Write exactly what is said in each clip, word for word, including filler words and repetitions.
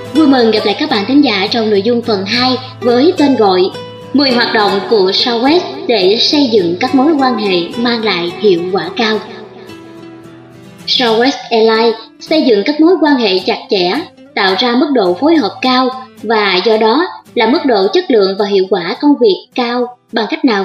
Vui mừng gặp lại các bạn thính giả trong nội dung phần hai với tên gọi mười hoạt động của Southwest để xây dựng các mối quan hệ mang lại hiệu quả cao. Southwest Airlines xây dựng các mối quan hệ chặt chẽ, tạo ra mức độ phối hợp cao và do đó là mức độ chất lượng và hiệu quả công việc cao bằng cách nào?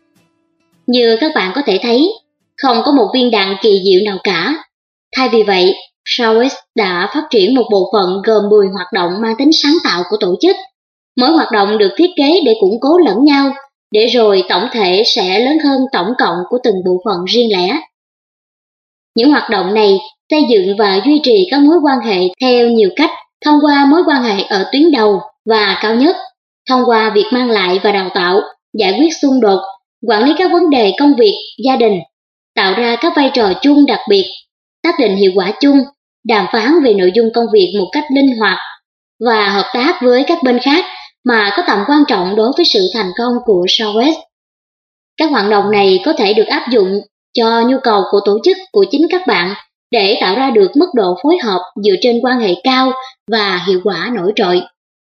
Như các bạn có thể thấy, không có một viên đạn kỳ diệu nào cả. Thay vì vậy, Southwest đã phát triển một bộ phận gồm mười hoạt động mang tính sáng tạo của tổ chức. Mỗi hoạt động được thiết kế để củng cố lẫn nhau, để rồi tổng thể sẽ lớn hơn tổng cộng của từng bộ phận riêng lẻ. Những hoạt động này xây dựng và duy trì các mối quan hệ theo nhiều cách, thông qua mối quan hệ ở tuyến đầu và cao nhất, thông qua việc mang lại và đào tạo, giải quyết xung đột, quản lý các vấn đề công việc, gia đình, tạo ra các vai trò chung đặc biệt, xác định hiệu quả chung, đàm phán về nội dung công việc một cách linh hoạt và hợp tác với các bên khác mà có tầm quan trọng đối với sự thành công của Southwest. Các hoạt động này có thể được áp dụng cho nhu cầu của tổ chức của chính các bạn để tạo ra được mức độ phối hợp dựa trên quan hệ cao và hiệu quả nổi trội.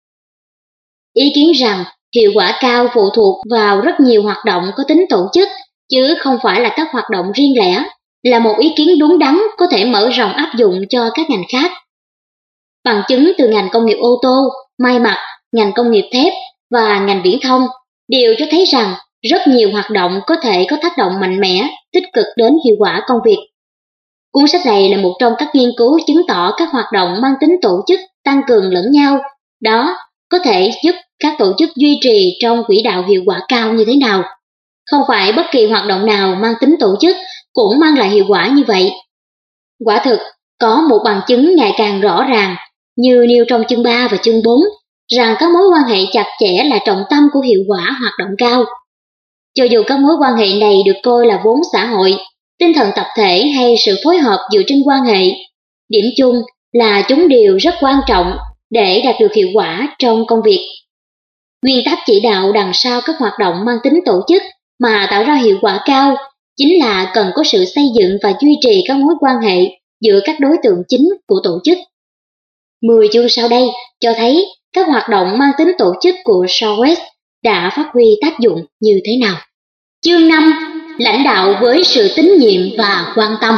Ý kiến rằng hiệu quả cao phụ thuộc vào rất nhiều hoạt động có tính tổ chức, chứ không phải là các hoạt động riêng lẻ, là một ý kiến đúng đắn có thể mở rộng áp dụng cho các ngành khác. Bằng chứng từ ngành công nghiệp ô tô, may mặc, ngành công nghiệp thép và ngành viễn thông đều cho thấy rằng rất nhiều hoạt động có thể có tác động mạnh mẽ, tích cực đến hiệu quả công việc. Cuốn sách này là một trong các nghiên cứu chứng tỏ các hoạt động mang tính tổ chức tăng cường lẫn nhau, đó có thể giúp các tổ chức duy trì trong quỹ đạo hiệu quả cao như thế nào. Không phải bất kỳ hoạt động nào mang tính tổ chức cũng mang lại hiệu quả như vậy. Quả thực, có một bằng chứng ngày càng rõ ràng, như nêu trong chương ba và chương bốn, rằng các mối quan hệ chặt chẽ là trọng tâm của hiệu quả hoạt động cao. Cho dù các mối quan hệ này được coi là vốn xã hội, tinh thần tập thể hay sự phối hợp dựa trên quan hệ, điểm chung là chúng đều rất quan trọng để đạt được hiệu quả trong công việc. Nguyên tắc chỉ đạo đằng sau các hoạt động mang tính tổ chức mà tạo ra hiệu quả cao chính là cần có sự xây dựng và duy trì các mối quan hệ giữa các đối tượng chính của tổ chức. mười chương sau đây cho thấy các hoạt động mang tính tổ chức của Southwest đã phát huy tác dụng như thế nào. Chương năm. Lãnh đạo với sự tín nhiệm và quan tâm.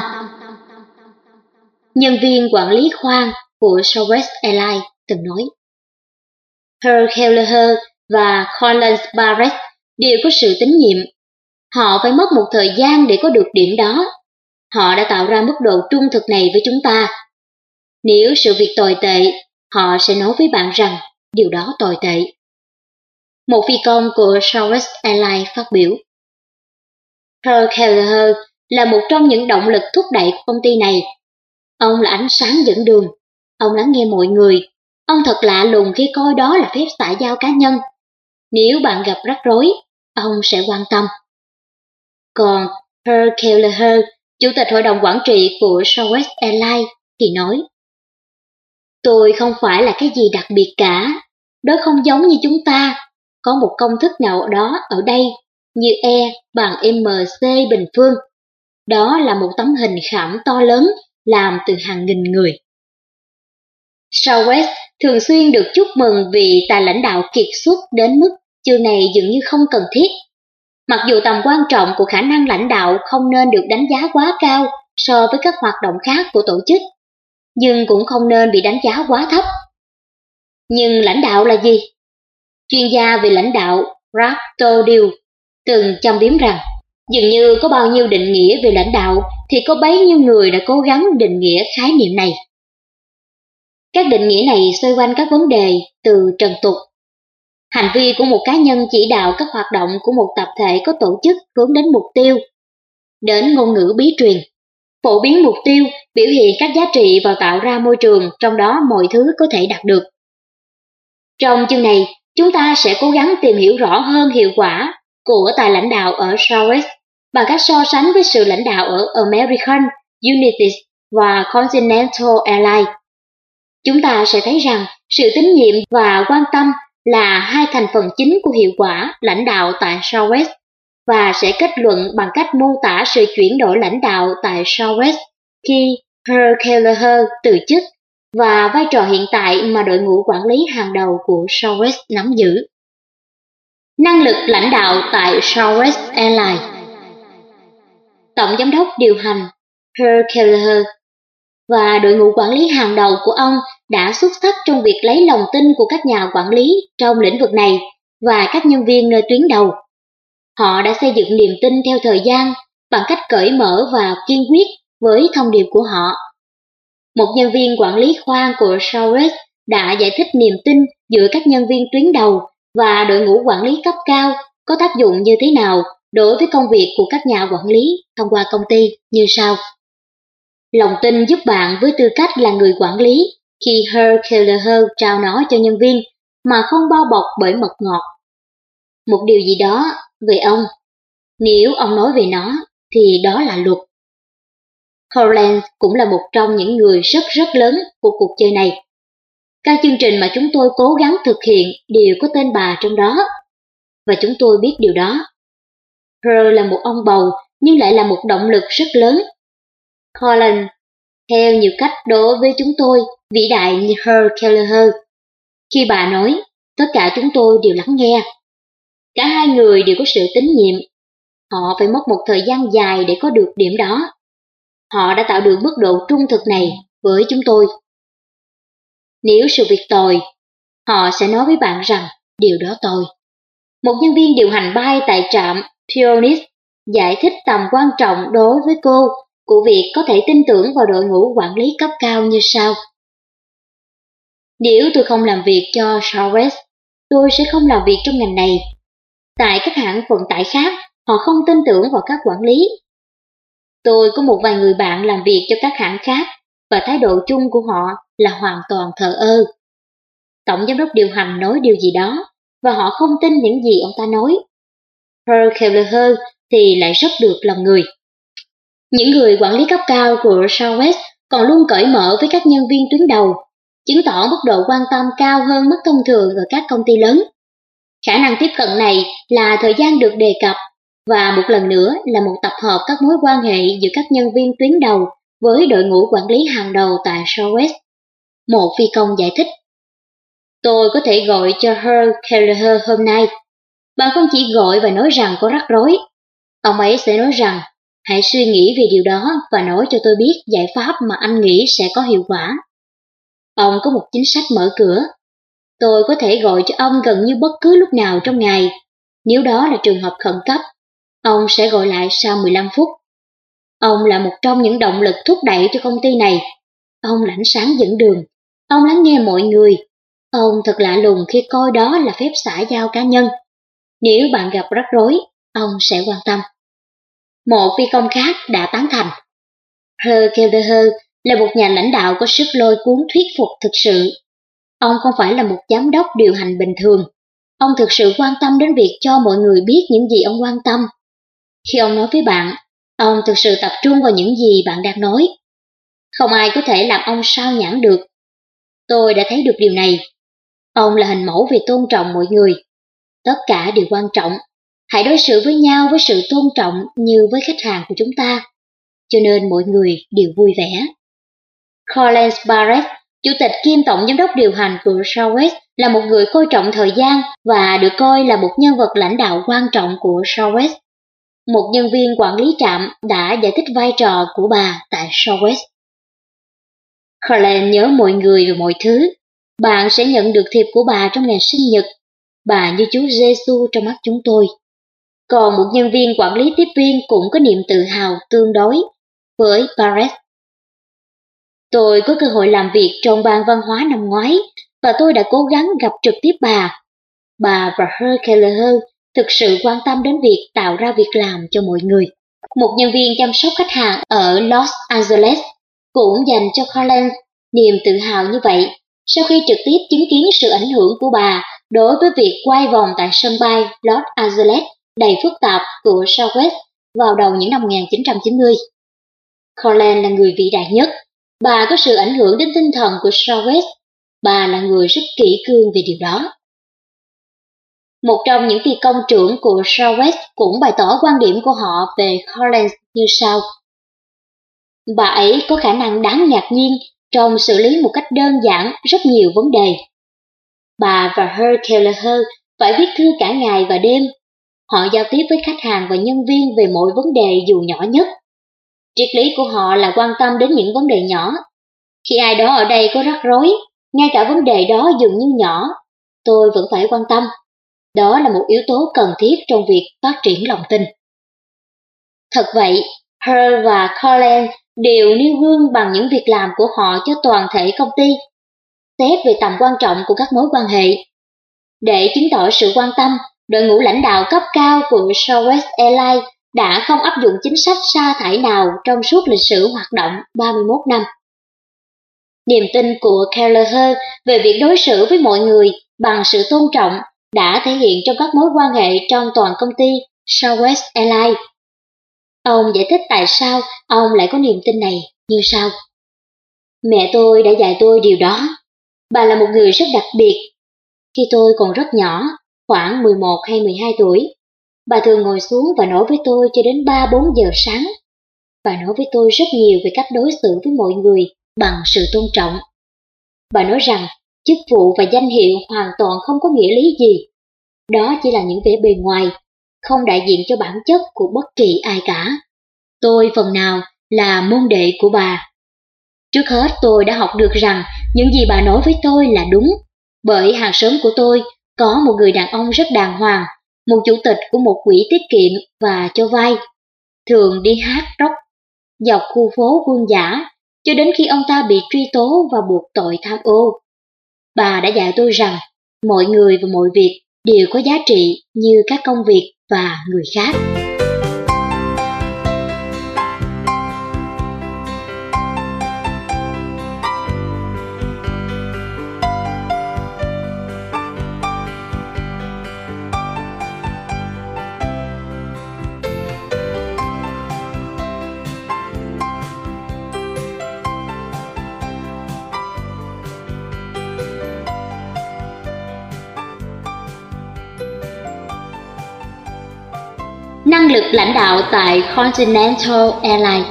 Nhân viên quản lý khoang của Southwest Airlines từng nói, Herr Kelleher và Collins Barrett đều có sự tín nhiệm. Họ phải mất một thời gian để có được điểm đó. Họ đã tạo ra mức độ trung thực này với chúng ta. Nếu sự việc tồi tệ, họ sẽ nói với bạn rằng điều đó tồi tệ. Một phi công của Southwest Airlines phát biểu, Herr Kelleher là một trong những động lực thúc đẩy của công ty này. Ông là ánh sáng dẫn đường. Ông lắng nghe mọi người. Ông thật lạ lùng khi coi đó là phép xã giao cá nhân. Nếu bạn gặp rắc rối, ông sẽ quan tâm. Còn Herr Kelleher, chủ tịch hội đồng quản trị của Southwest Airlines, thì nói, tôi không phải là cái gì đặc biệt cả. Đó không giống như chúng ta. Có một công thức nào đó ở đây, như E bằng em xê bình phương. Đó là một tấm hình khảm to lớn làm từ hàng nghìn người. Southwest thường xuyên được chúc mừng vì tài lãnh đạo kiệt xuất đến mức chương này dường như không cần thiết. Mặc dù tầm quan trọng của khả năng lãnh đạo không nên được đánh giá quá cao so với các hoạt động khác của tổ chức, nhưng cũng không nên bị đánh giá quá thấp. Nhưng lãnh đạo là gì? Chuyên gia về lãnh đạo Ralph Todell từng châm biếm rằng, dường như có bao nhiêu định nghĩa về lãnh đạo thì có bấy nhiêu người đã cố gắng định nghĩa khái niệm này. Các định nghĩa này xoay quanh các vấn đề từ trần tục, hành vi của một cá nhân chỉ đạo các hoạt động của một tập thể có tổ chức hướng đến mục tiêu, đến ngôn ngữ bí truyền, phổ biến mục tiêu, biểu hiện các giá trị và tạo ra môi trường trong đó mọi thứ có thể đạt được. Trong chương này, chúng ta sẽ cố gắng tìm hiểu rõ hơn hiệu quả của tài lãnh đạo ở Southwest bằng cách so sánh với sự lãnh đạo ở American, United và Continental Airlines. Chúng ta sẽ thấy rằng sự tín nhiệm và quan tâm là hai thành phần chính của hiệu quả lãnh đạo tại Southwest và sẽ kết luận bằng cách mô tả sự chuyển đổi lãnh đạo tại Southwest khi Herr Kelleher từ chức và vai trò hiện tại mà đội ngũ quản lý hàng đầu của Southwest nắm giữ. Năng lực lãnh đạo tại Southwest Airlines. Tổng giám đốc điều hành Herb Kelleher và đội ngũ quản lý hàng đầu của ông đã xuất sắc trong việc lấy lòng tin của các nhà quản lý trong lĩnh vực này và các nhân viên nơi tuyến đầu. Họ đã xây dựng niềm tin theo thời gian bằng cách cởi mở và kiên quyết với thông điệp của họ. Một nhân viên quản lý khoang của Southwest đã giải thích niềm tin giữa các nhân viên tuyến đầu và đội ngũ quản lý cấp cao có tác dụng như thế nào đối với công việc của các nhà quản lý thông qua công ty như sau. Lòng tin giúp bạn với tư cách là người quản lý khi Herb Kelleher trao nó cho nhân viên mà không bao bọc bởi mật ngọt. Một điều gì đó về ông, nếu ông nói về nó thì đó là luật. Holland cũng là một trong những người rất rất lớn của cuộc chơi này. Các chương trình mà chúng tôi cố gắng thực hiện đều có tên bà trong đó, và chúng tôi biết điều đó. Herb là một ông bầu nhưng lại là một động lực rất lớn. Holland, theo nhiều cách đối với chúng tôi, vĩ đại như Herb Kelleher. Khi bà nói, tất cả chúng tôi đều lắng nghe. Cả hai người đều có sự tín nhiệm. Họ phải mất một thời gian dài để có được điểm đó. Họ đã tạo được mức độ trung thực này với chúng tôi. Nếu sự việc tồi, họ sẽ nói với bạn rằng điều đó tồi. Một nhân viên điều hành bay tại trạm Phoenix giải thích tầm quan trọng đối với cô của việc có thể tin tưởng vào đội ngũ quản lý cấp cao như sau. Nếu tôi không làm việc cho Southwest, tôi sẽ không làm việc trong ngành này. Tại các hãng vận tải khác, họ không tin tưởng vào các quản lý. Tôi có một vài người bạn làm việc cho các hãng khác và thái độ chung của họ là hoàn toàn thờ ơ. Tổng giám đốc điều hành nói điều gì đó và họ không tin những gì ông ta nói. Herb Kelleher thì lại rất được lòng người. Những người quản lý cấp cao của Southwest còn luôn cởi mở với các nhân viên tuyến đầu, chứng tỏ mức độ quan tâm cao hơn mức thông thường ở các công ty lớn. Khả năng tiếp cận này là thời gian được đề cập và một lần nữa là một tập hợp các mối quan hệ giữa các nhân viên tuyến đầu với đội ngũ quản lý hàng đầu tại Southwest. Một phi công giải thích. Tôi có thể gọi cho Herb Kelleher hôm nay. Bạn không chỉ gọi và nói rằng có rắc rối. Ông ấy sẽ nói rằng, hãy suy nghĩ về điều đó và nói cho tôi biết giải pháp mà anh nghĩ sẽ có hiệu quả. Ông có một chính sách mở cửa. Tôi có thể gọi cho ông gần như bất cứ lúc nào trong ngày. Nếu đó là trường hợp khẩn cấp, ông sẽ gọi lại sau mười lăm phút. Ông là một trong những động lực thúc đẩy cho công ty này. Ông là ánh sáng dẫn đường. Ông lắng nghe mọi người. Ông thật lạ lùng khi coi đó là phép xã giao cá nhân. Nếu bạn gặp rắc rối, ông sẽ quan tâm. Một phi công khác đã tán thành. Herb Kelleher là một nhà lãnh đạo có sức lôi cuốn thuyết phục thực sự. Ông không phải là một giám đốc điều hành bình thường. Ông thực sự quan tâm đến việc cho mọi người biết những gì ông quan tâm. Khi ông nói với bạn, ông thực sự tập trung vào những gì bạn đang nói. Không ai có thể làm ông sao nhãng được. Tôi đã thấy được điều này. Ông là hình mẫu về tôn trọng mọi người. Tất cả đều quan trọng. Hãy đối xử với nhau với sự tôn trọng như với khách hàng của chúng ta. Cho nên mọi người đều vui vẻ. Collins Barrett, chủ tịch kiêm tổng giám đốc điều hành của Southwest, là một người coi trọng thời gian và được coi là một nhân vật lãnh đạo quan trọng của Southwest. Một nhân viên quản lý trạm đã giải thích vai trò của bà tại Southwest. Collins nhớ mọi người và mọi thứ. Bạn sẽ nhận được thiệp của bà trong ngày sinh nhật. Bà như Chúa Giêsu trong mắt chúng tôi. Còn một nhân viên quản lý tiếp viên cũng có niềm tự hào tương đối với Barrett. Tôi có cơ hội làm việc trong ban văn hóa năm ngoái và tôi đã cố gắng gặp trực tiếp bà. Bà và Herb Kelleher thực sự quan tâm đến việc tạo ra việc làm cho mọi người. Một nhân viên chăm sóc khách hàng ở Los Angeles cũng dành cho Collins niềm tự hào như vậy sau khi trực tiếp chứng kiến sự ảnh hưởng của bà đối với việc quay vòng tại sân bay Los Angeles đầy phức tạp của Southwest vào đầu những năm một nghìn chín trăm chín mươi. Collins là người vĩ đại nhất. Bà có sự ảnh hưởng đến tinh thần của Southwest. Bà là người rất kỹ cương về điều đó. Một trong những phi công trưởng của Southwest cũng bày tỏ quan điểm của họ về Collins như sau. Bà ấy có khả năng đáng ngạc nhiên trong xử lý một cách đơn giản rất nhiều vấn đề. Bà và Herr Kelleher phải viết thư cả ngày và đêm. Họ giao tiếp với khách hàng và nhân viên về mọi vấn đề dù nhỏ nhất. Triết lý của họ là quan tâm đến những vấn đề nhỏ. Khi ai đó ở đây có rắc rối, ngay cả vấn đề đó dường như nhỏ, tôi vẫn phải quan tâm. Đó là một yếu tố cần thiết trong việc phát triển lòng tin. Thật vậy, Herr và Colin đều nêu gương bằng những việc làm của họ cho toàn thể công ty. Xét về tầm quan trọng của các mối quan hệ. Để chứng tỏ sự quan tâm, đội ngũ lãnh đạo cấp cao của Southwest Airlines đã không áp dụng chính sách sa thải nào trong suốt lịch sử hoạt động ba mươi mốt năm. Niềm tin của Kelleher về việc đối xử với mọi người bằng sự tôn trọng đã thể hiện trong các mối quan hệ trong toàn công ty Southwest Airlines. Ông giải thích tại sao ông lại có niềm tin này như sau. Mẹ tôi đã dạy tôi điều đó. Bà là một người rất đặc biệt. Khi tôi còn rất nhỏ, khoảng mười một hay mười hai tuổi, bà thường ngồi xuống và nói với tôi cho đến ba bốn giờ sáng. Bà nói với tôi rất nhiều về cách đối xử với mọi người bằng sự tôn trọng. Bà nói rằng chức vụ và danh hiệu hoàn toàn không có nghĩa lý gì. Đó chỉ là những vẻ bề ngoài, không đại diện cho bản chất của bất kỳ ai cả. Tôi phần nào là môn đệ của bà. Trước hết tôi đã học được rằng những gì bà nói với tôi là đúng, bởi hàng xóm của tôi có một người đàn ông rất đàng hoàng, một chủ tịch của một quỹ tiết kiệm và cho vay, thường đi hát rock dọc khu phố Vương Giả, cho đến khi ông ta bị truy tố và buộc tội tham ô. Bà đã dạy tôi rằng mọi người và mọi việc đều có giá trị như các công việc và người khác. Năng lực lãnh đạo tại Continental Airlines.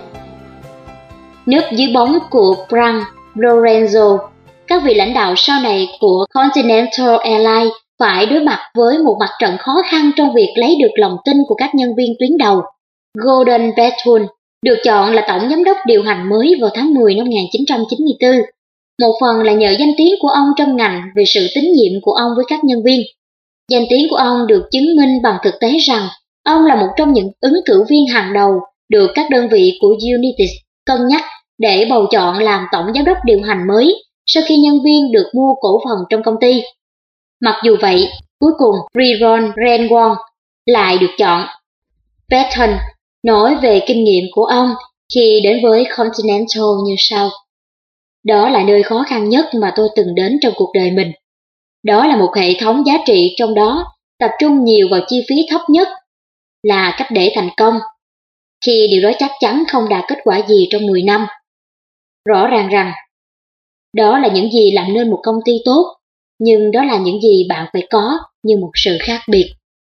Núp dưới bóng của Frank Lorenzo, các vị lãnh đạo sau này của Continental Airlines phải đối mặt với một mặt trận khó khăn trong việc lấy được lòng tin của các nhân viên tuyến đầu. Gordon Bethune được chọn là tổng giám đốc điều hành mới vào tháng mười năm một nghìn chín trăm chín mươi tư, một phần là nhờ danh tiếng của ông trong ngành về sự tín nhiệm của ông với các nhân viên. Danh tiếng của ông được chứng minh bằng thực tế rằng ông là một trong những ứng cử viên hàng đầu được các đơn vị của United cân nhắc để bầu chọn làm tổng giám đốc điều hành mới sau khi nhân viên được mua cổ phần trong công ty. Mặc dù vậy, cuối cùng Ron Renwon lại được chọn. Patton nói về kinh nghiệm của ông khi đến với Continental như sau. Đó là nơi khó khăn nhất mà tôi từng đến trong cuộc đời mình. Đó là một hệ thống giá trị trong đó tập trung nhiều vào chi phí thấp nhất, là cách để thành công, khi điều đó chắc chắn không đạt kết quả gì trong mười năm. Rõ ràng rằng, đó là những gì làm nên một công ty tốt, nhưng đó là những gì bạn phải có như một sự khác biệt.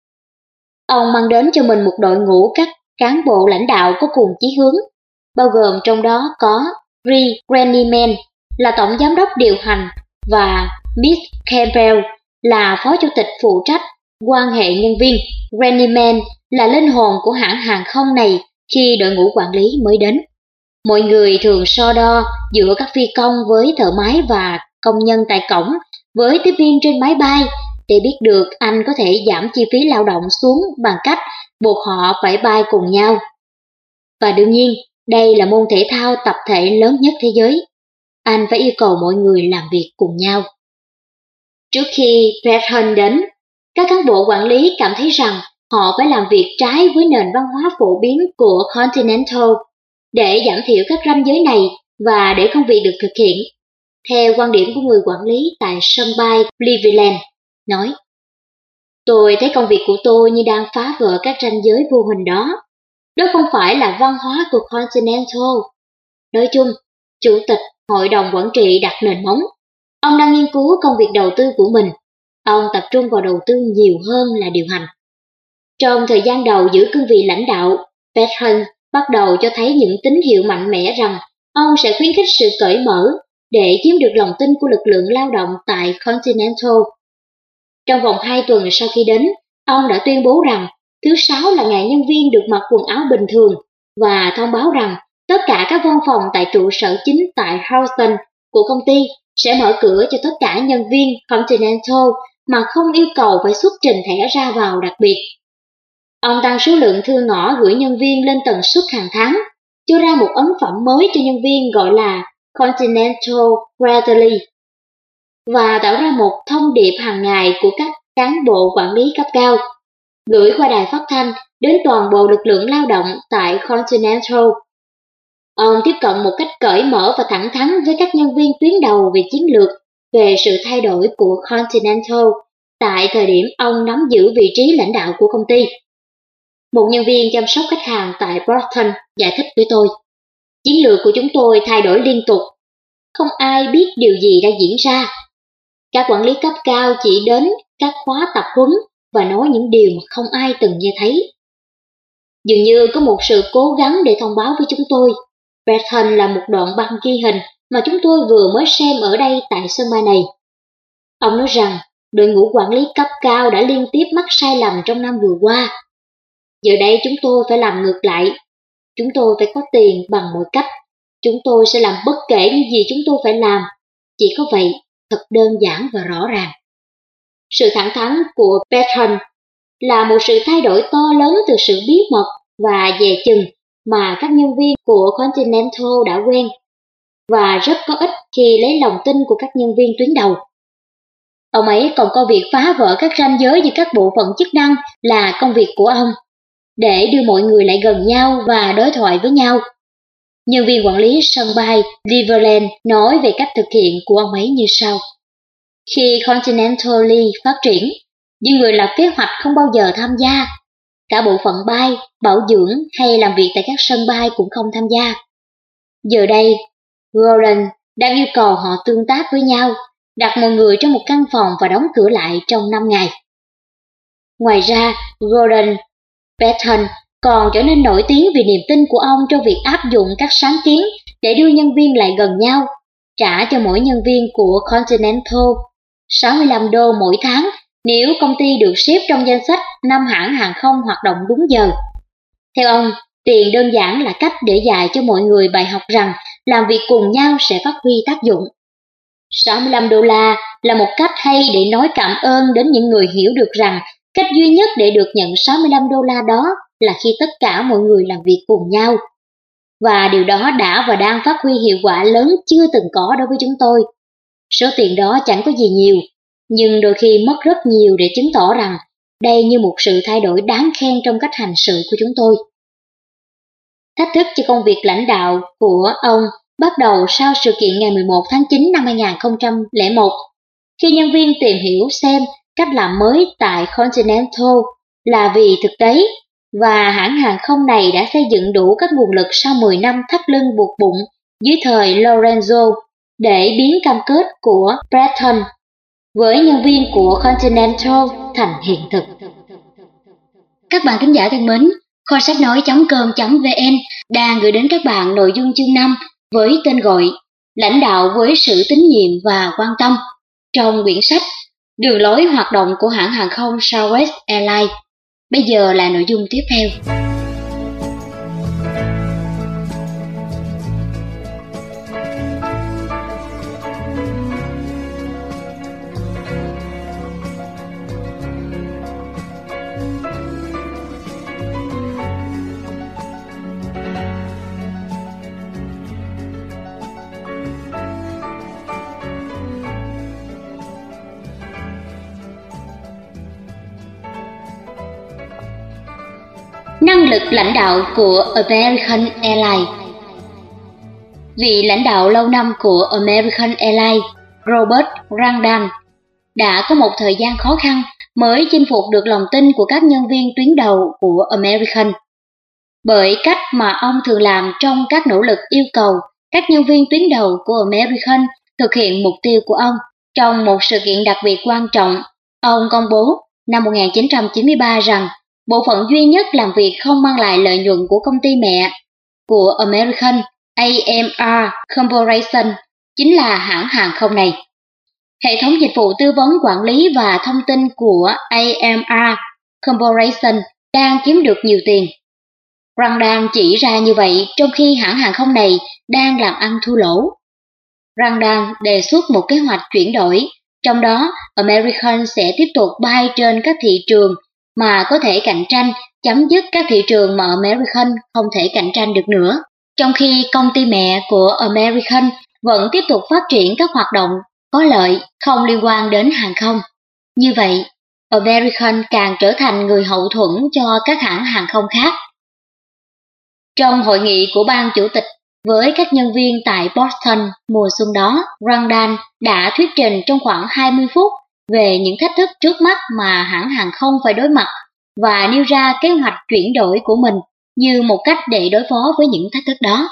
Ông mang đến cho mình một đội ngũ các cán bộ lãnh đạo có cùng chí hướng, bao gồm trong đó có Ray Grennyman là tổng giám đốc điều hành và Miss Campbell là phó chủ tịch phụ trách quan hệ nhân viên. Grennyman là linh hồn của hãng hàng không này khi đội ngũ quản lý mới đến. Mọi người thường so đo giữa các phi công với thợ máy và công nhân tại cổng với tiếp viên trên máy bay để biết được anh có thể giảm chi phí lao động xuống bằng cách buộc họ phải bay cùng nhau. Và đương nhiên, đây là môn thể thao tập thể lớn nhất thế giới. Anh phải yêu cầu mọi người làm việc cùng nhau. Trước khi Patton đến, các cán bộ quản lý cảm thấy rằng họ phải làm việc trái với nền văn hóa phổ biến của Continental để giảm thiểu các ranh giới này và để công việc được thực hiện. Theo quan điểm của người quản lý tại sân bay Cleveland, nói, tôi thấy công việc của tôi như đang phá vỡ các ranh giới vô hình đó. Đó không phải là văn hóa của Continental. Nói chung, chủ tịch hội đồng quản trị đặt nền móng. Ông đang nghiên cứu công việc đầu tư của mình. Ông tập trung vào đầu tư nhiều hơn là điều hành. Trong thời gian đầu giữ cương vị lãnh đạo, Patton bắt đầu cho thấy những tín hiệu mạnh mẽ rằng ông sẽ khuyến khích sự cởi mở để chiếm được lòng tin của lực lượng lao động tại Continental. Trong vòng hai tuần sau khi đến, ông đã tuyên bố rằng thứ Sáu là ngày nhân viên được mặc quần áo bình thường và thông báo rằng tất cả các văn phòng tại trụ sở chính tại Houston của công ty sẽ mở cửa cho tất cả nhân viên Continental mà không yêu cầu phải xuất trình thẻ ra vào đặc biệt. Ông tăng số lượng thư ngõ gửi nhân viên lên tần suất hàng tháng, cho ra một ấn phẩm mới cho nhân viên gọi là Continental Quarterly, và tạo ra một thông điệp hàng ngày của các cán bộ quản lý cấp cao, gửi qua đài phát thanh đến toàn bộ lực lượng lao động tại Continental. Ông tiếp cận một cách cởi mở và thẳng thắn với các nhân viên tuyến đầu về chiến lược, về sự thay đổi của Continental tại thời điểm ông nắm giữ vị trí lãnh đạo của công ty. Một nhân viên chăm sóc khách hàng tại Brockton giải thích với tôi, chiến lược của chúng tôi thay đổi liên tục, không ai biết điều gì đang diễn ra. Các quản lý cấp cao chỉ đến các khóa tập huấn và nói những điều mà không ai từng nghe thấy. Dường như có một sự cố gắng để thông báo với chúng tôi. Breton là một đoạn băng ghi hình mà chúng tôi vừa mới xem ở đây tại sân bay này. Ông nói rằng đội ngũ quản lý cấp cao đã liên tiếp mắc sai lầm trong năm vừa qua. Giờ đây chúng tôi phải làm ngược lại. Chúng tôi phải có tiền bằng mọi cách. Chúng tôi sẽ làm bất kể những gì chúng tôi phải làm. Chỉ có vậy, thật đơn giản và rõ ràng. Sự thẳng thắn của Breton là một sự thay đổi to lớn từ sự bí mật và dè chừng mà các nhân viên của Continental đã quen, và rất có ích khi lấy lòng tin của các nhân viên tuyến đầu. Ông ấy còn coi việc phá vỡ các ranh giới giữa các bộ phận chức năng là công việc của ông, để đưa mọi người lại gần nhau và đối thoại với nhau. Nhân viên quản lý sân bay Cleveland nói về cách thực hiện của ông ấy như sau. Khi Continental phát triển, những người lập kế hoạch không bao giờ tham gia. Cả bộ phận bay, bảo dưỡng hay làm việc tại các sân bay cũng không tham gia. Giờ đây, Gordon đang yêu cầu họ tương tác với nhau, đặt mọi người trong một căn phòng và đóng cửa lại trong năm ngày. Ngoài ra, Gordon Breton còn trở nên nổi tiếng vì niềm tin của ông trong việc áp dụng các sáng kiến để đưa nhân viên lại gần nhau, trả cho mỗi nhân viên của Continental sáu mươi lăm đô mỗi tháng nếu công ty được xếp trong danh sách năm hãng hàng không hoạt động đúng giờ. Theo ông, tiền đơn giản là cách để dạy cho mọi người bài học rằng làm việc cùng nhau sẽ phát huy tác dụng. sáu mươi lăm đô la là một cách hay để nói cảm ơn đến những người hiểu được rằng cách duy nhất để được nhận sáu mươi lăm đô la đó là khi tất cả mọi người làm việc cùng nhau. Và điều đó đã và đang phát huy hiệu quả lớn chưa từng có đối với chúng tôi. Số tiền đó chẳng có gì nhiều, nhưng đôi khi mất rất nhiều để chứng tỏ rằng đây như một sự thay đổi đáng khen trong cách hành sự của chúng tôi. Thách thức cho công việc lãnh đạo của ông bắt đầu sau sự kiện ngày mười một tháng chín năm hai nghìn không trăm lẻ một, khi nhân viên tìm hiểu xem cách làm mới tại Continental là vì thực tế, và hãng hàng không này đã xây dựng đủ các nguồn lực sau mười năm thắt lưng buộc bụng dưới thời Lorenzo để biến cam kết của Breton với nhân viên của Continental thành hiện thực. Các bạn thính giả thân mến, kho sách nói chấm com chấm vn đang gửi đến các bạn nội dung chương năm với tên gọi Lãnh đạo với sự tín nhiệm và quan tâm trong quyển sách Đường lối hoạt động của hãng hàng không Southwest Airlines. Bây giờ là nội dung tiếp theo. Năng lực lãnh đạo của American Airlines. Vị lãnh đạo lâu năm của American Airlines, Robert Randall, đã có một thời gian khó khăn mới chinh phục được lòng tin của các nhân viên tuyến đầu của American. Bởi cách mà ông thường làm trong các nỗ lực yêu cầu các nhân viên tuyến đầu của American thực hiện mục tiêu của ông. Trong một sự kiện đặc biệt quan trọng, ông công bố năm một nghìn chín trăm chín mươi ba rằng bộ phận duy nhất làm việc không mang lại lợi nhuận của công ty mẹ của American, a em rờ Corporation chính là hãng hàng không này. Hệ thống dịch vụ tư vấn quản lý và thông tin của a em rờ Corporation đang kiếm được nhiều tiền. Randall chỉ ra như vậy trong khi hãng hàng không này đang làm ăn thua lỗ. Randall đề xuất một kế hoạch chuyển đổi, trong đó American sẽ tiếp tục bay trên các thị trường mà có thể cạnh tranh, chấm dứt các thị trường mà American không thể cạnh tranh được nữa, trong khi công ty mẹ của American vẫn tiếp tục phát triển các hoạt động có lợi không liên quan đến hàng không. Như vậy, American càng trở thành người hậu thuẫn cho các hãng hàng không khác. Trong hội nghị của ban chủ tịch với các nhân viên tại Boston mùa xuân đó, Randall đã thuyết trình trong khoảng hai mươi phút về những thách thức trước mắt mà hãng hàng không phải đối mặt và nêu ra kế hoạch chuyển đổi của mình như một cách để đối phó với những thách thức đó.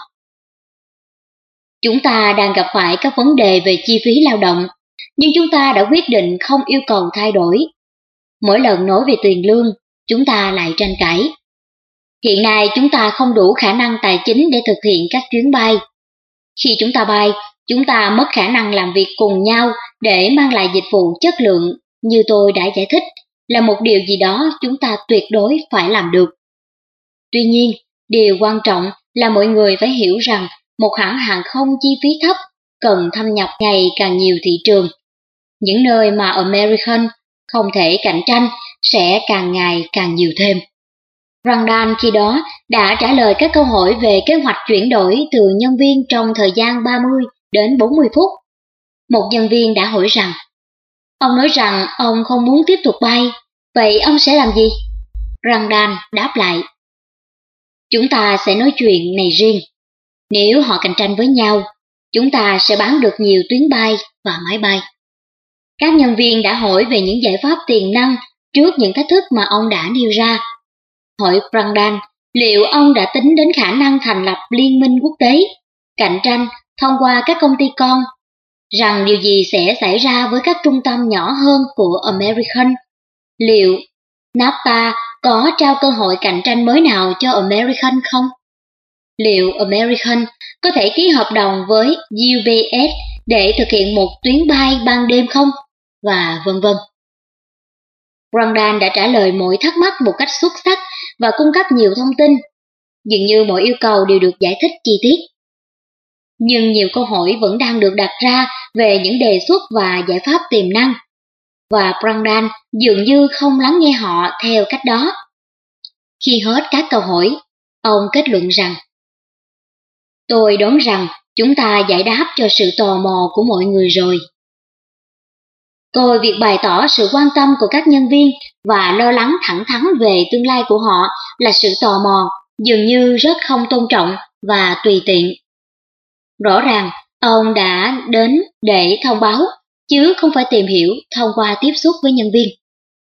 Chúng ta đang gặp phải các vấn đề về chi phí lao động, nhưng chúng ta đã quyết định không yêu cầu thay đổi. Mỗi lần nói về tiền lương, chúng ta lại tranh cãi. Hiện nay chúng ta không đủ khả năng tài chính để thực hiện các chuyến bay. Khi chúng ta bay, chúng ta mất khả năng làm việc cùng nhau để mang lại dịch vụ chất lượng, như tôi đã giải thích, là một điều gì đó chúng ta tuyệt đối phải làm được. Tuy nhiên, điều quan trọng là mọi người phải hiểu rằng một hãng hàng không chi phí thấp cần thâm nhập ngày càng nhiều thị trường. Những nơi mà American không thể cạnh tranh sẽ càng ngày càng nhiều thêm. Randall khi đó đã trả lời các câu hỏi về kế hoạch chuyển đổi từ nhân viên trong thời gian ba mươi đến bốn mươi phút. Một nhân viên đã hỏi rằng, ông nói rằng ông không muốn tiếp tục bay, vậy ông sẽ làm gì? Randall đáp lại, chúng ta sẽ nói chuyện này riêng. Nếu họ cạnh tranh với nhau, chúng ta sẽ bán được nhiều tuyến bay và máy bay. Các nhân viên đã hỏi về những giải pháp tiềm năng trước những thách thức mà ông đã nêu ra. Hỏi Randall liệu ông đã tính đến khả năng thành lập liên minh quốc tế, cạnh tranh thông qua các công ty con, rằng điều gì sẽ xảy ra với các trung tâm nhỏ hơn của American, liệu NAFTA có trao cơ hội cạnh tranh mới nào cho American không? Liệu American có thể ký hợp đồng với u bê ét để thực hiện một tuyến bay ban đêm không? Và vân vân. Randall đã trả lời mọi thắc mắc một cách xuất sắc và cung cấp nhiều thông tin. Dường như mọi yêu cầu đều được giải thích chi tiết. Nhưng nhiều câu hỏi vẫn đang được đặt ra về những đề xuất và giải pháp tiềm năng. Và Randall dường như không lắng nghe họ theo cách đó. Khi hết các câu hỏi, ông kết luận rằng, tôi đoán rằng chúng ta giải đáp cho sự tò mò của mọi người rồi. Coi việc bày tỏ sự quan tâm của các nhân viên và lo lắng thẳng thắn về tương lai của họ là sự tò mò, dường như rất không tôn trọng và tùy tiện. Rõ ràng, ông đã đến để thông báo, chứ không phải tìm hiểu thông qua tiếp xúc với nhân viên.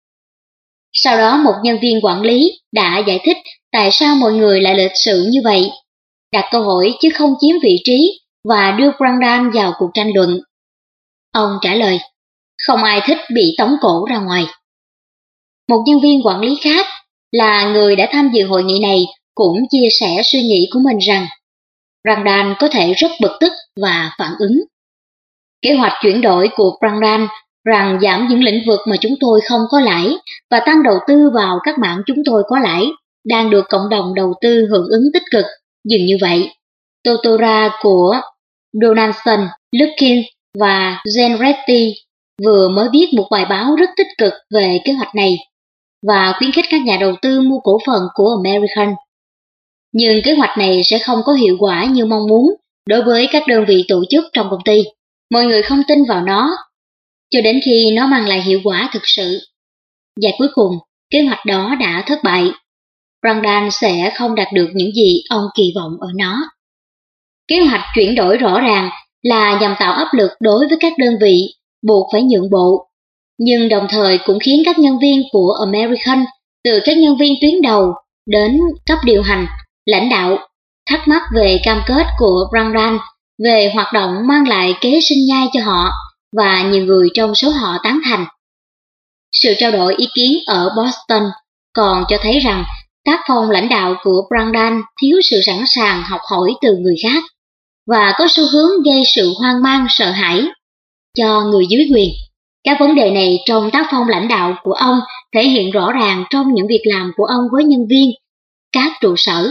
Sau đó một nhân viên quản lý đã giải thích tại sao mọi người lại lịch sự như vậy, đặt câu hỏi chứ không chiếm vị trí và đưa Randall vào cuộc tranh luận. Ông trả lời, không ai thích bị tống cổ ra ngoài. Một nhân viên quản lý khác là người đã tham dự hội nghị này cũng chia sẻ suy nghĩ của mình rằng Randall có thể rất bực tức và phản ứng. Kế hoạch chuyển đổi của Randall rằng giảm những lĩnh vực mà chúng tôi không có lãi và tăng đầu tư vào các mảng chúng tôi có lãi đang được cộng đồng đầu tư hưởng ứng tích cực. Dường như vậy, Totora của Donaldson, Lupkin và Genretti vừa mới viết một bài báo rất tích cực về kế hoạch này và khuyến khích các nhà đầu tư mua cổ phần của American. Nhưng kế hoạch này sẽ không có hiệu quả như mong muốn đối với các đơn vị tổ chức trong công ty. Mọi người không tin vào nó, cho đến khi nó mang lại hiệu quả thực sự. Và cuối cùng, kế hoạch đó đã thất bại. Randall sẽ không đạt được những gì ông kỳ vọng ở nó. Kế hoạch chuyển đổi rõ ràng là nhằm tạo áp lực đối với các đơn vị, buộc phải nhượng bộ, nhưng đồng thời cũng khiến các nhân viên của American, từ các nhân viên tuyến đầu đến cấp điều hành, lãnh đạo, thắc mắc về cam kết của Randall về hoạt động mang lại kế sinh nhai cho họ và nhiều người trong số họ tán thành. Sự trao đổi ý kiến ở Boston còn cho thấy rằng tác phong lãnh đạo của Randall thiếu sự sẵn sàng học hỏi từ người khác. và có xu hướng gây sự hoang mang sợ hãi cho người dưới quyền. Các vấn đề này trong tác phong lãnh đạo của ông thể hiện rõ ràng trong những việc làm của ông với nhân viên, các trụ sở.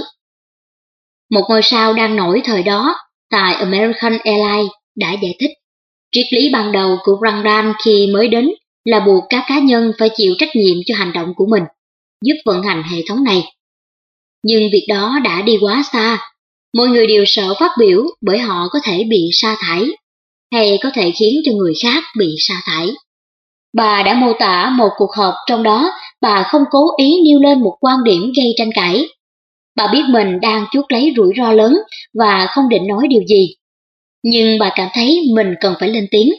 Một ngôi sao đang nổi thời đó tại American Airlines đã giải thích, triết lý ban đầu của Brandon khi mới đến là buộc các cá nhân phải chịu trách nhiệm cho hành động của mình, giúp vận hành hệ thống này. Nhưng việc đó đã đi quá xa. Mọi người đều sợ phát biểu bởi họ có thể bị sa thải, hay có thể khiến cho người khác bị sa thải. Bà đã mô tả một cuộc họp trong đó bà không cố ý nêu lên một quan điểm gây tranh cãi. Bà biết mình đang chuốc lấy rủi ro lớn và không định nói điều gì. Nhưng bà cảm thấy mình cần phải lên tiếng.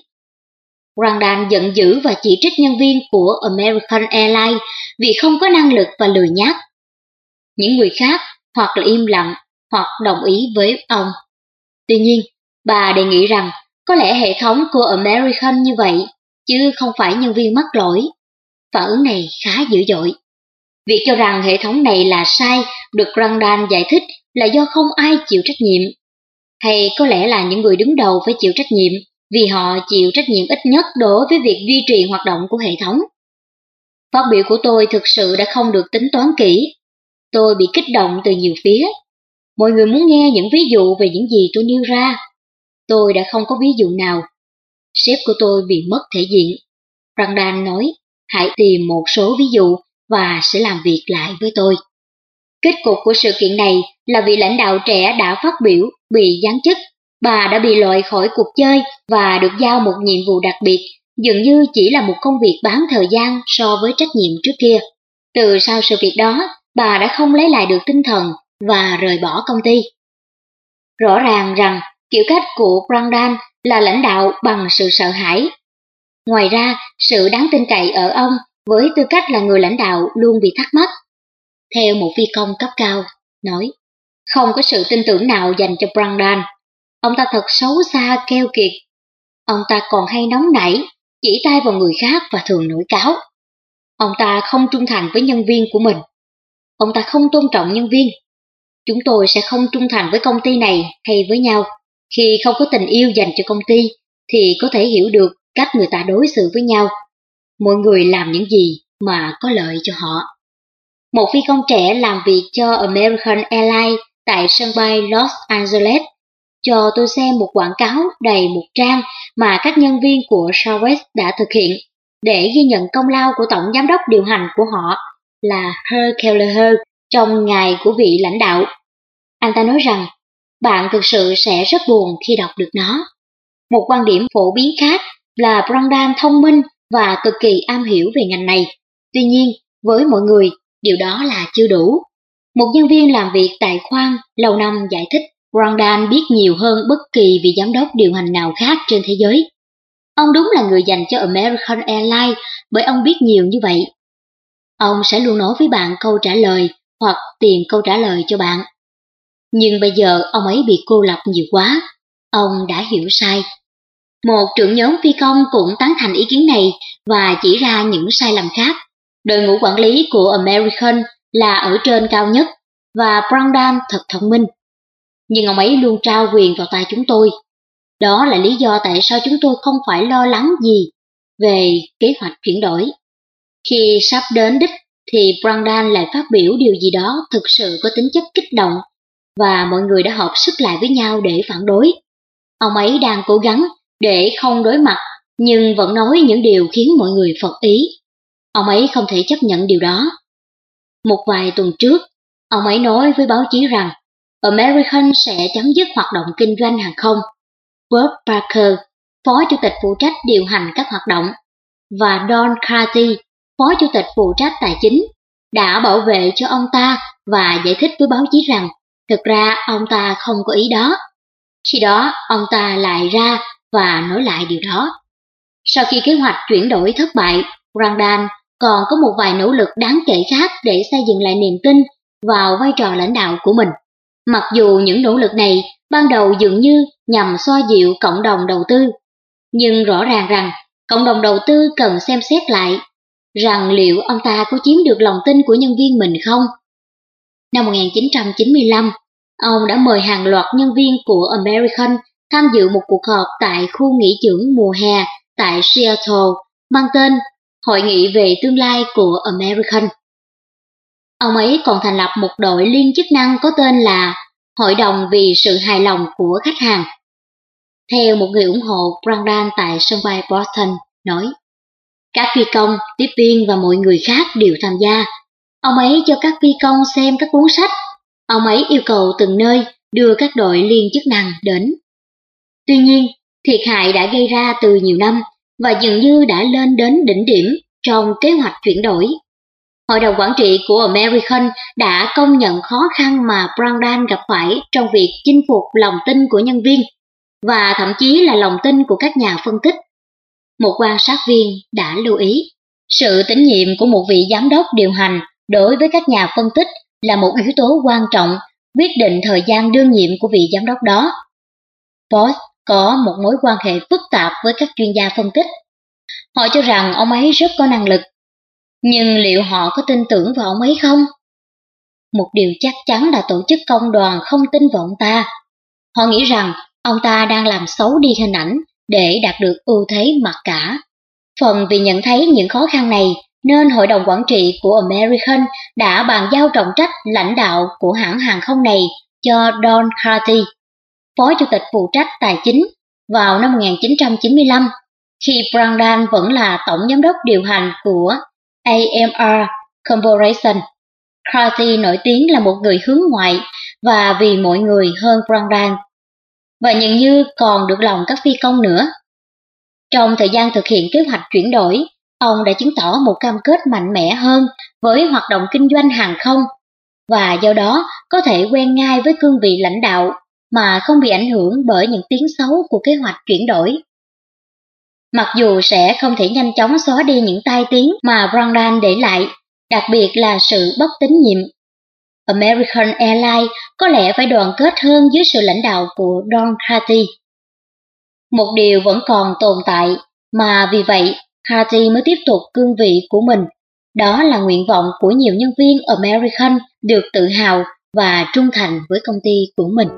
Brandon giận dữ và chỉ trích nhân viên của American Airlines vì không có năng lực và lười nhác. Những người khác hoặc là im lặng hoặc đồng ý với ông. Tuy nhiên, bà đề nghị rằng có lẽ hệ thống của American như vậy, chứ không phải nhân viên mắc lỗi. Phản ứng này khá dữ dội. Việc cho rằng hệ thống này là sai được Brandon giải thích là do không ai chịu trách nhiệm. Hay có lẽ là những người đứng đầu phải chịu trách nhiệm vì họ chịu trách nhiệm ít nhất đối với việc duy trì hoạt động của hệ thống. Phát biểu của tôi thực sự đã không được tính toán kỹ. Tôi bị kích động từ nhiều phía. Mọi người muốn nghe những ví dụ về những gì tôi nêu ra. Tôi đã không có ví dụ nào. Sếp của tôi bị mất thể diện. Brandon nói, hãy tìm một số ví dụ và sẽ làm việc lại với tôi. Kết cục của sự kiện này là vị lãnh đạo trẻ đã phát biểu bị giáng chức. Bà đã bị loại khỏi cuộc chơi và được giao một nhiệm vụ đặc biệt, dường như chỉ là một công việc bán thời gian so với trách nhiệm trước kia. Từ sau sự việc đó, bà đã không lấy lại được tinh thần và rời bỏ công ty. Rõ ràng rằng kiểu cách của Brandon là lãnh đạo bằng sự sợ hãi. Ngoài ra, sự đáng tin cậy ở ông với tư cách là người lãnh đạo luôn bị thắc mắc. Theo một phi công cấp cao, nói, không có sự tin tưởng nào dành cho Brandon. Ông ta thật xấu xa keo kiệt. Ông ta còn hay nóng nảy, chỉ tay vào người khác và thường nổi cáo. Ông ta không trung thành với nhân viên của mình. Ông ta không tôn trọng nhân viên. Chúng tôi sẽ không trung thành với công ty này hay với nhau. Khi không có tình yêu dành cho công ty, thì có thể hiểu được cách người ta đối xử với nhau. Mọi người làm những gì mà có lợi cho họ. Một phi công trẻ làm việc cho American Airlines tại sân bay Los Angeles cho tôi xem một quảng cáo đầy một trang mà các nhân viên của Southwest đã thực hiện để ghi nhận công lao của tổng giám đốc điều hành của họ là Herb Kelleher trong ngày của vị lãnh đạo. Anh ta nói rằng, bạn thực sự sẽ rất buồn khi đọc được nó. Một quan điểm phổ biến khác là Brandon thông minh và cực kỳ am hiểu về ngành này. Tuy nhiên, với mọi người, điều đó là chưa đủ. Một nhân viên làm việc tại khoang lâu năm giải thích, Brandon biết nhiều hơn bất kỳ vị giám đốc điều hành nào khác trên thế giới. Ông đúng là người dành cho American Airlines bởi ông biết nhiều như vậy. Ông sẽ luôn nói với bạn câu trả lời hoặc tìm câu trả lời cho bạn. Nhưng bây giờ ông ấy bị cô lập nhiều quá. Ông đã hiểu sai. Một trưởng nhóm phi công cũng tán thành ý kiến này và chỉ ra những sai lầm khác. Đội ngũ quản lý của American là ở trên cao nhất và Brandon thật thông minh. Nhưng ông ấy luôn trao quyền vào tay chúng tôi. Đó là lý do tại sao chúng tôi không phải lo lắng gì về kế hoạch chuyển đổi. Khi sắp đến đích thì Brandon lại phát biểu điều gì đó thực sự có tính chất kích động và mọi người đã hợp sức lại với nhau để phản đối. Ông ấy đang cố gắng để không đối mặt nhưng vẫn nói những điều khiến mọi người phật ý. Ông ấy không thể chấp nhận điều đó. Một vài tuần trước, ông ấy nói với báo chí rằng American sẽ chấm dứt hoạt động kinh doanh hàng không. Bob Parker, phó chủ tịch phụ trách điều hành các hoạt động, và Don Carty, phó chủ tịch phụ trách tài chính, đã bảo vệ cho ông ta và giải thích với báo chí rằng thực ra ông ta không có ý đó. Khi đó, ông ta lại ra và nói lại điều đó. Sau khi kế hoạch chuyển đổi thất bại, Brandon còn có một vài nỗ lực đáng kể khác để xây dựng lại niềm tin vào vai trò lãnh đạo của mình. Mặc dù những nỗ lực này ban đầu dường như nhằm xoa dịu cộng đồng đầu tư, nhưng rõ ràng rằng cộng đồng đầu tư cần xem xét lại rằng liệu ông ta có chiếm được lòng tin của nhân viên mình không. Năm một nghìn chín trăm chín mươi lăm, Ông đã mời hàng loạt nhân viên của American tham dự một cuộc họp tại khu nghỉ dưỡng mùa hè tại Seattle mang tên Hội nghị về tương lai của American. Ông ấy còn thành lập một đội liên chức năng có tên là Hội đồng vì sự hài lòng của khách hàng. Theo một người ủng hộ Brandon tại sân bay Boston nói, các phi công, tiếp viên và mọi người khác đều tham gia. Ông ấy cho các phi công xem các cuốn sách. Ông ấy yêu cầu từng nơi đưa các đội liên chức năng đến. Tuy nhiên, thiệt hại đã gây ra từ nhiều năm và dường như đã lên đến đỉnh điểm trong kế hoạch chuyển đổi. Hội đồng quản trị của American đã công nhận khó khăn mà Brandon gặp phải trong việc chinh phục lòng tin của nhân viên và thậm chí là lòng tin của các nhà phân tích. Một quan sát viên đã lưu ý, sự tín nhiệm của một vị giám đốc điều hành đối với các nhà phân tích là một yếu tố quan trọng quyết định thời gian đương nhiệm của vị giám đốc đó. Boss có một mối quan hệ phức tạp với các chuyên gia phân tích. Họ cho rằng ông ấy rất có năng lực, nhưng liệu họ có tin tưởng vào ông ấy không? Một điều chắc chắn là tổ chức công đoàn không tin vào ông ta. Họ nghĩ rằng ông ta đang làm xấu đi hình ảnh để đạt được ưu thế mặc cả. Phần vì nhận thấy những khó khăn này nên Hội đồng Quản trị của American đã bàn giao trọng trách lãnh đạo của hãng hàng không này cho Don Harty, Phó Chủ tịch phụ trách tài chính, vào năm một nghìn chín trăm chín mươi lăm, khi Brandon vẫn là Tổng Giám đốc điều hành của a em rờ Corporation. Harty nổi tiếng là một người hướng ngoại và vì mọi người hơn Brandon, và nhận như còn được lòng các phi công nữa. Trong thời gian thực hiện kế hoạch chuyển đổi, ông đã chứng tỏ một cam kết mạnh mẽ hơn với hoạt động kinh doanh hàng không, và do đó có thể quen ngay với cương vị lãnh đạo mà không bị ảnh hưởng bởi những tiếng xấu của kế hoạch chuyển đổi. Mặc dù sẽ không thể nhanh chóng xóa đi những tai tiếng mà Brandon để lại, đặc biệt là sự bất tín nhiệm, American Airlines có lẽ phải đoàn kết hơn dưới sự lãnh đạo của Don Harty. Một điều vẫn còn tồn tại mà vì vậy Harty mới tiếp tục cương vị của mình, đó là nguyện vọng của nhiều nhân viên American được tự hào và trung thành với công ty của mình.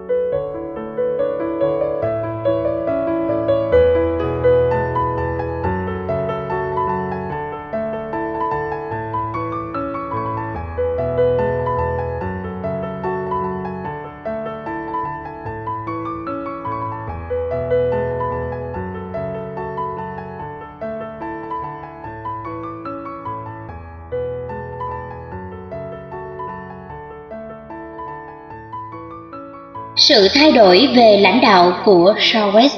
Sự thay đổi về lãnh đạo của Southwest.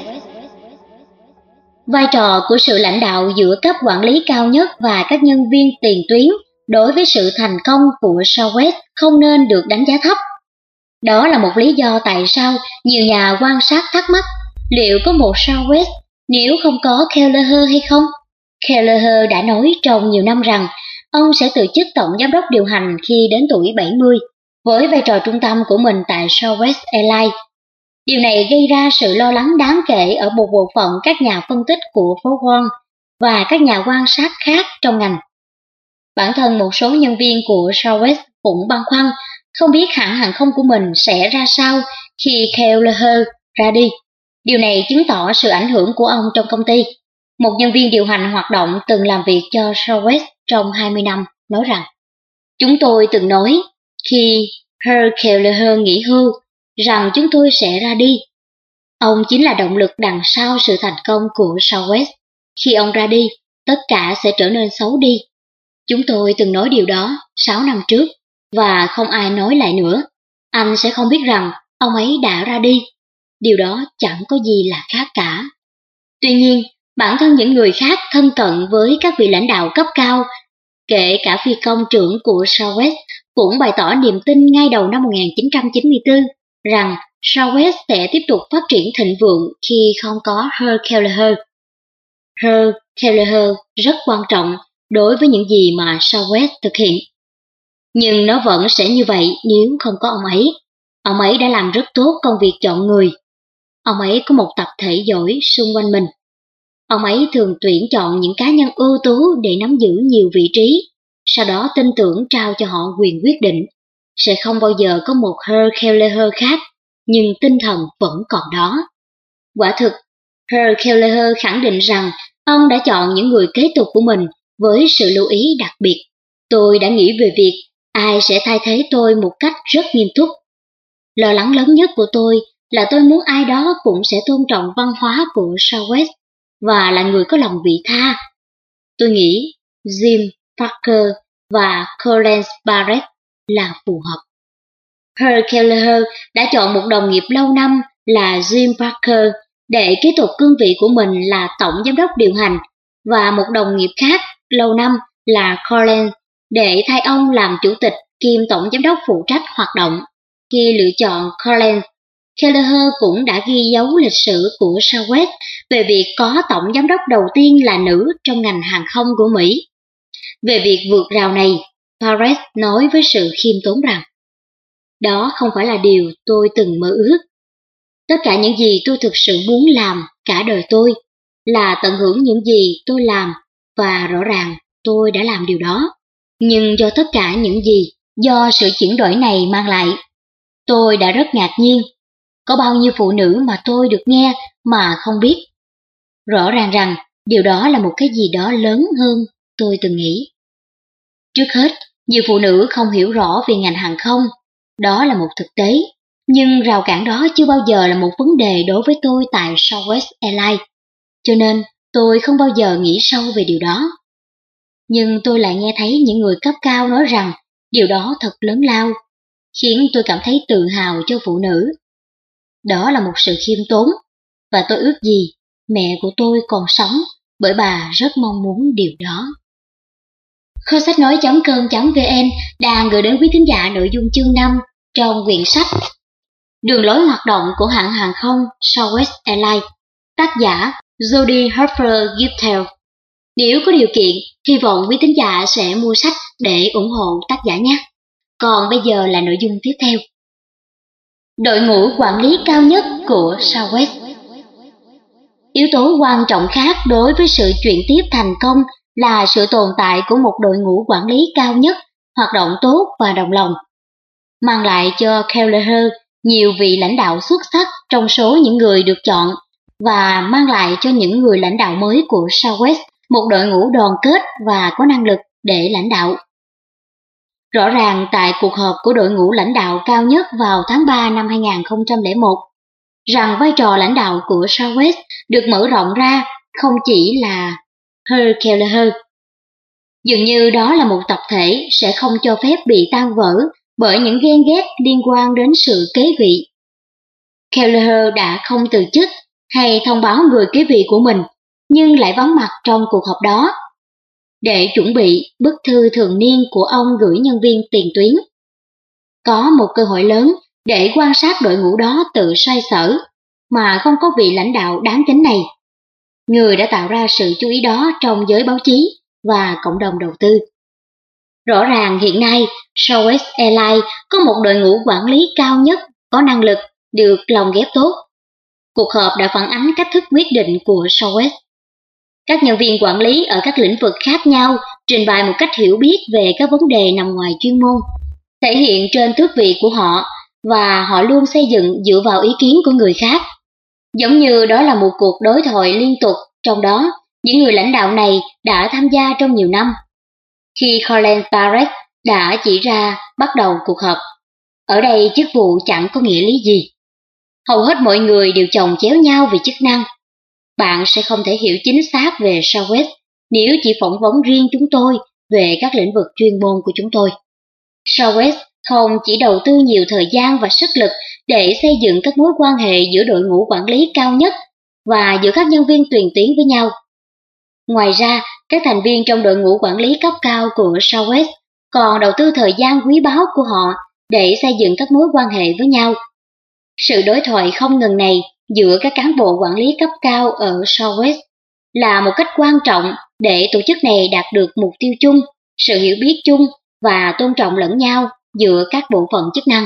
Vai trò của sự lãnh đạo giữa cấp quản lý cao nhất và các nhân viên tiền tuyến đối với sự thành công của Southwest không nên được đánh giá thấp. Đó là một lý do tại sao nhiều nhà quan sát thắc mắc liệu có một Southwest nếu không có Kelleher hay không. Kelleher đã nói trong nhiều năm rằng ông sẽ từ chức tổng giám đốc điều hành khi đến tuổi bảy mươi, với vai trò trung tâm của mình tại Southwest Airlines. Điều này gây ra sự lo lắng đáng kể ở một bộ phận các nhà phân tích của phố Wall và các nhà quan sát khác trong ngành. Bản thân một số nhân viên của Southwest cũng băn khoăn không biết hãng hàng không của mình sẽ ra sao khi Kelleher ra đi. Điều này chứng tỏ sự ảnh hưởng của ông trong công ty. Một nhân viên điều hành hoạt động từng làm việc cho Southwest trong hai mươi năm nói rằng: "Chúng tôi từng nói khi Herb Kelleher nghỉ hưu rằng chúng tôi sẽ ra đi. Ông chính là động lực đằng sau sự thành công của Southwest. Khi ông ra đi, tất cả sẽ trở nên xấu đi. Chúng tôi từng nói điều đó sáu năm trước, và không ai nói lại nữa. Anh sẽ không biết rằng ông ấy đã ra đi. Điều đó chẳng có gì là khác cả." Tuy nhiên, bản thân những người khác thân cận với các vị lãnh đạo cấp cao, kể cả phi công trưởng của Southwest, cũng bày tỏ niềm tin ngay đầu năm một nghìn chín trăm chín mươi tư rằng Southwest sẽ tiếp tục phát triển thịnh vượng khi không có Herb Kelleher. Herb Kelleher rất quan trọng đối với những gì mà Southwest thực hiện. Nhưng nó vẫn sẽ như vậy nếu không có ông ấy. Ông ấy đã làm rất tốt công việc chọn người. Ông ấy có một tập thể giỏi xung quanh mình. Ông ấy thường tuyển chọn những cá nhân ưu tú để nắm giữ nhiều vị trí, sau đó tin tưởng trao cho họ quyền quyết định. sẽ không bao giờ có một Herr Kelleher khác, nhưng tinh thần vẫn còn đó. Quả thực, Herr Kelleher khẳng định rằng ông đã chọn những người kế tục của mình với sự lưu ý đặc biệt. Tôi đã nghĩ về việc ai sẽ thay thế tôi một cách rất nghiêm túc. Lo lắng lớn nhất của tôi là tôi muốn ai đó cũng sẽ tôn trọng văn hóa của Southwest và là người có lòng vị tha. Tôi nghĩ Jim Parker và Clarence Barrett là phù hợp. Herr Kelleher đã chọn một đồng nghiệp lâu năm là Jim Parker để kế tục cương vị của mình là tổng giám đốc điều hành, và một đồng nghiệp khác lâu năm là Clarence để thay ông làm chủ tịch kiêm tổng giám đốc phụ trách hoạt động. Khi lựa chọn Clarence, Kelleher cũng đã ghi dấu lịch sử của Southwest về việc có tổng giám đốc đầu tiên là nữ trong ngành hàng không của Mỹ. Về việc vượt rào này, Barrett nói với sự khiêm tốn rằng, đó không phải là điều tôi từng mơ ước. Tất cả những gì tôi thực sự muốn làm cả đời tôi là tận hưởng những gì tôi làm, và rõ ràng tôi đã làm điều đó. Nhưng do tất cả những gì do sự chuyển đổi này mang lại, tôi đã rất ngạc nhiên. Có bao nhiêu phụ nữ mà tôi được nghe mà không biết. Rõ ràng rằng điều đó là một cái gì đó lớn hơn tôi từng nghĩ. Trước hết, nhiều phụ nữ không hiểu rõ về ngành hàng không. Đó là một thực tế. Nhưng rào cản đó chưa bao giờ là một vấn đề đối với tôi tại Southwest Airlines. Cho nên tôi không bao giờ nghĩ sâu về điều đó. Nhưng tôi lại nghe thấy những người cấp cao nói rằng điều đó thật lớn lao, khiến tôi cảm thấy tự hào cho phụ nữ. Đó là một sự khiêm tốn, và tôi ước gì mẹ của tôi còn sống, bởi bà rất mong muốn điều đó. Kho sách nói.com.vn đang gửi đến quý thính giả nội dung chương năm trong quyển sách Đường lối hoạt động của hãng hàng không Southwest Airlines, tác giả Jody Harper Gittel. Nếu có điều kiện, hy vọng quý thính giả sẽ mua sách để ủng hộ tác giả nhé. Còn bây giờ là nội dung tiếp theo. Đội ngũ quản lý cao nhất của Southwest. Yếu tố quan trọng khác đối với sự chuyển tiếp thành công là sự tồn tại của một đội ngũ quản lý cao nhất, hoạt động tốt và đồng lòng, mang lại cho Kelleher nhiều vị lãnh đạo xuất sắc trong số những người được chọn, và mang lại cho những người lãnh đạo mới của Southwest một đội ngũ đoàn kết và có năng lực để lãnh đạo. Rõ ràng tại cuộc họp của đội ngũ lãnh đạo cao nhất vào tháng ba năm hai nghìn không trăm lẻ một, rằng vai trò lãnh đạo của Southwest được mở rộng ra không chỉ là Herr Kelleher. Dường như đó là một tập thể sẽ không cho phép bị tan vỡ bởi những ghen ghét liên quan đến sự kế vị. Kelleher đã không từ chức hay thông báo người kế vị của mình, nhưng lại vắng mặt trong cuộc họp đó để chuẩn bị bức thư thường niên của ông gửi nhân viên tiền tuyến. Có một cơ hội lớn để quan sát đội ngũ đó tự xoay sở mà không có vị lãnh đạo đáng kính này, người đã tạo ra sự chú ý đó trong giới báo chí và cộng đồng đầu tư. Rõ ràng hiện nay, Southwest Airlines có một đội ngũ quản lý cao nhất, có năng lực, được lồng ghép tốt. Cuộc họp đã phản ánh cách thức quyết định của Southwest. Các nhân viên quản lý ở các lĩnh vực khác nhau trình bày một cách hiểu biết về các vấn đề nằm ngoài chuyên môn, thể hiện trên tước vị của họ, và họ luôn xây dựng dựa vào ý kiến của người khác. Giống như đó là một cuộc đối thoại liên tục, trong đó những người lãnh đạo này đã tham gia trong nhiều năm. Khi Clarence Barrett đã chỉ ra bắt đầu cuộc họp, ở đây chức vụ chẳng có nghĩa lý gì. Hầu hết mọi người đều chồng chéo nhau về chức năng. Bạn sẽ không thể hiểu chính xác về Southwest nếu chỉ phỏng vấn riêng chúng tôi về các lĩnh vực chuyên môn của chúng tôi. Southwest không chỉ đầu tư nhiều thời gian và sức lực để xây dựng các mối quan hệ giữa đội ngũ quản lý cao nhất và giữa các nhân viên tuyển tuyến với nhau. Ngoài ra, các thành viên trong đội ngũ quản lý cấp cao của Southwest còn đầu tư thời gian quý báu của họ để xây dựng các mối quan hệ với nhau. Sự đối thoại không ngừng này giữa các cán bộ quản lý cấp cao ở Southwest là một cách quan trọng để tổ chức này đạt được mục tiêu chung, sự hiểu biết chung và tôn trọng lẫn nhau giữa các bộ phận chức năng.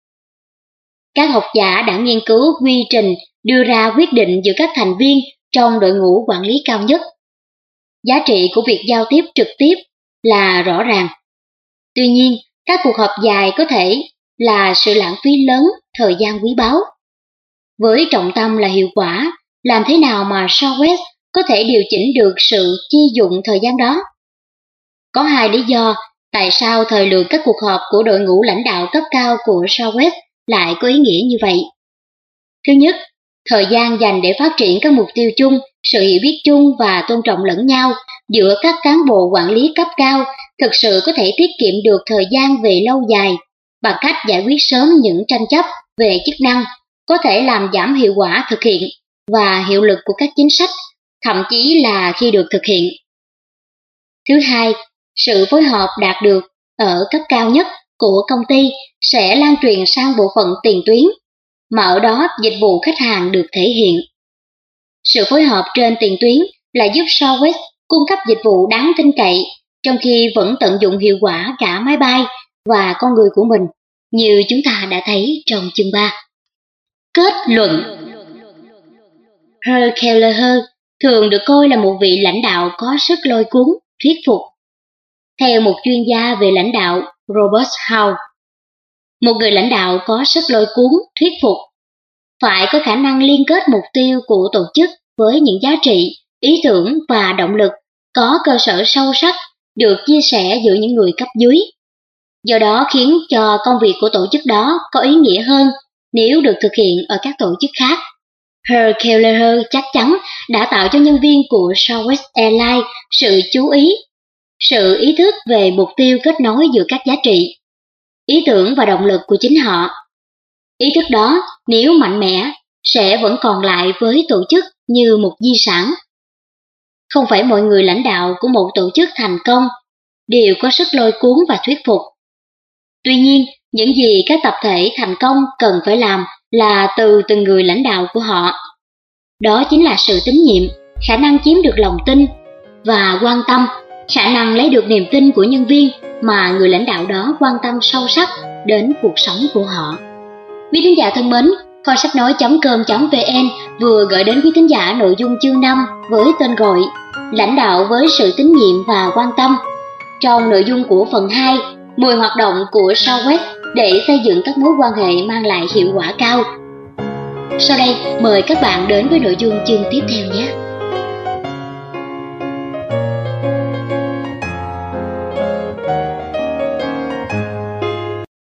Các học giả đã nghiên cứu quy trình đưa ra quyết định giữa các thành viên trong đội ngũ quản lý cao nhất. Giá trị của việc giao tiếp trực tiếp là rõ ràng. Tuy nhiên, Các cuộc họp dài có thể là sự lãng phí lớn thời gian quý báu. Với trọng tâm là hiệu quả, làm thế nào mà Southwest có thể điều chỉnh được sự chi dụng thời gian đó? Có hai lý do tại sao thời lượng các cuộc họp của đội ngũ lãnh đạo cấp cao của Southwest lại có ý nghĩa như vậy. Thứ nhất, thời gian dành để phát triển các mục tiêu chung, sự hiểu biết chung và tôn trọng lẫn nhau giữa các cán bộ quản lý cấp cao thực sự có thể tiết kiệm được thời gian về lâu dài bằng cách giải quyết sớm những tranh chấp về chức năng, có thể làm giảm hiệu quả thực hiện và hiệu lực của các chính sách, thậm chí là khi được thực hiện. Thứ hai, sự phối hợp đạt được ở cấp cao nhất của công ty sẽ lan truyền sang bộ phận tiền tuyến, mà ở đó dịch vụ khách hàng được thể hiện. Sự phối hợp trên tiền tuyến là giúp Southwest cung cấp dịch vụ đáng tin cậy, trong khi vẫn tận dụng hiệu quả cả máy bay và con người của mình, như chúng ta đã thấy trong chương ba. Kết luận. Herr Kelleher thường được coi là một vị lãnh đạo có sức lôi cuốn, thuyết phục. Theo một chuyên gia về lãnh đạo Robert Howe, một người lãnh đạo có sức lôi cuốn, thuyết phục phải có khả năng liên kết mục tiêu của tổ chức với những giá trị, ý tưởng và động lực có cơ sở sâu sắc được chia sẻ giữa những người cấp dưới. Do đó khiến cho công việc của tổ chức đó có ý nghĩa hơn nếu được thực hiện ở các tổ chức khác. Herr Kelleher chắc chắn đã tạo cho nhân viên của Southwest Airlines sự chú ý, sự ý thức về mục tiêu kết nối giữa các giá trị, ý tưởng và động lực của chính họ. Ý thức đó, nếu mạnh mẽ, sẽ vẫn còn lại với tổ chức như một di sản. Không phải mọi người lãnh đạo của một tổ chức thành công đều có sức lôi cuốn và thuyết phục. Tuy nhiên, những gì các tập thể thành công cần phải làm là từ từng người lãnh đạo của họ. Đó chính là sự tín nhiệm, khả năng chiếm được lòng tin và quan tâm, khả năng lấy được niềm tin của nhân viên mà người lãnh đạo đó quan tâm sâu sắc đến cuộc sống của họ. Quý thính giả thân mến, kho sách nói chấm com chấm vn vừa gửi đến quý thính giả nội dung chương năm với tên gọi Lãnh đạo với sự tín nhiệm và quan tâm. Trong nội dung của phần hai, mười hoạt động của Southwest để xây dựng các mối quan hệ mang lại hiệu quả cao. Sau đây, mời các bạn đến với nội dung chương tiếp theo nhé.